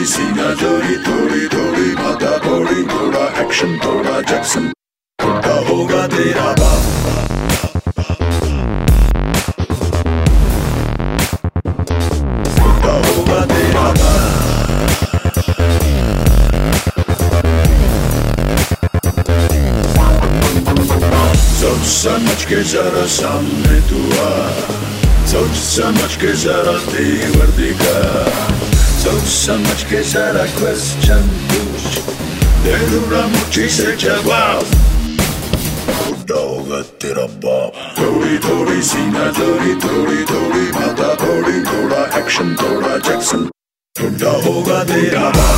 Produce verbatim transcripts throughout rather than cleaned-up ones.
थोड़ी सीना चोरी, थोड़ी थोड़ी माथा थोड़ी, थोड़ा एक्शन थोड़ा जैक्सन, बुड्ढा होगा तेरा बाप। बुड्ढा होगा तेरा बाप। सोच समझ के जरा सामने तू आ, सोच समझ के जरा तेवर दिखा, सोच समझ के जरा क्वेश्चन पूछ, दे दूंगा मुझे से जवाब, बुड्ढा होगा तेरा बाप। थोड़ी थोड़ी सीना चोरी, थोड़ी थोड़ी माथा थोड़ी, थोड़ा एक्शन थोड़ा जैक्सन, बुड्ढा होगा तेरा बाप।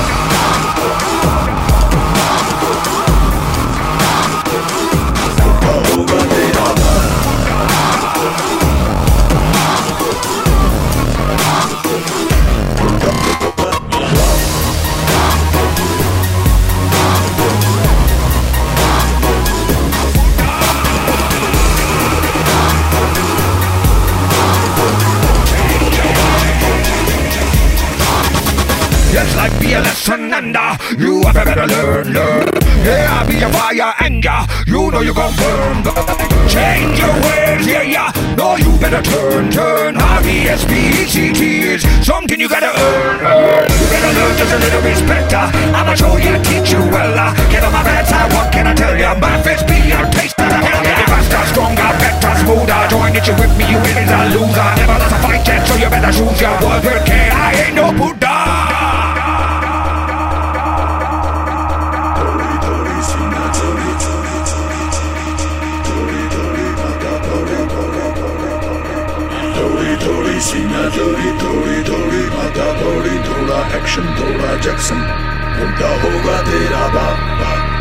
Yes, like be a lesson and uh, you have better learn, learn. Yeah, I'll be a fire and uh, you know you gon' burn, burn. Change your ways, yeah, yeah. No, you better turn, turn. R E S P E C T is something you gotta earn, earn. You better learn just a little bit better. I'ma show you, teach you well. Uh, get on my bad side, what can I tell ya? My face be your taste of the hell. Get faster, stronger, better, smoother. Join it, you with me, you is a loser. Never lost a fight yet, so you better choose your word with care. I ain't no Buddha. थोड़ी सीना चोरी, थोड़ी थोड़ी माथा थोड़ी, थोड़ा action थोड़ा Jackson, बुड्ढा होगा तेरा बाप।